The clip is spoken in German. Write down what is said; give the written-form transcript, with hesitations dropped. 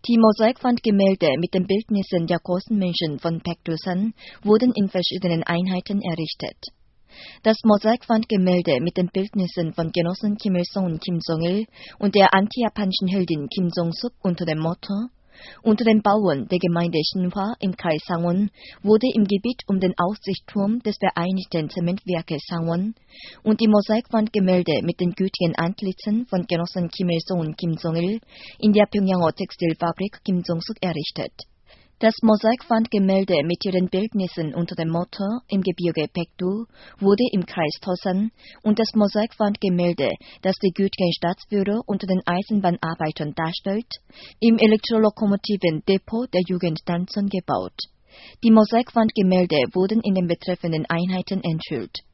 Die Mosaikwandgemälde mit den Bildnissen der großen Menschen von Paektusan wurden in verschiedenen Einheiten errichtet. Das Mosaikwandgemälde mit den Bildnissen von Genossen Kim Il-sung und Kim Jong-il und der anti-japanischen Heldin Kim Jong-suk unter dem Motto „Unter den Bauern der Gemeinde Sinhwa im Kreis Sangwon“ wurde im Gebiet um den Aussichtsturm des Vereinigten Zementwerkes Sangwon und die Mosaikwandgemälde mit den gütigen Antlitzen von Genossen Kim Il-sung und Kim Jong-il in der Pjöngjanger Textilfabrik Kim Jong-suk errichtet. Das Mosaikwandgemälde mit ihren Bildnissen unter dem Motto „Im Gebirge Paektu“ wurde im Kreis Tosan und das Mosaikwandgemälde, das die gütigen Staatsführer unter den Eisenbahnarbeitern darstellt, im Elektrolokomotiven-Depot der Jugend Danson gebaut. Die Mosaikwandgemälde wurden in den betreffenden Einheiten enthüllt.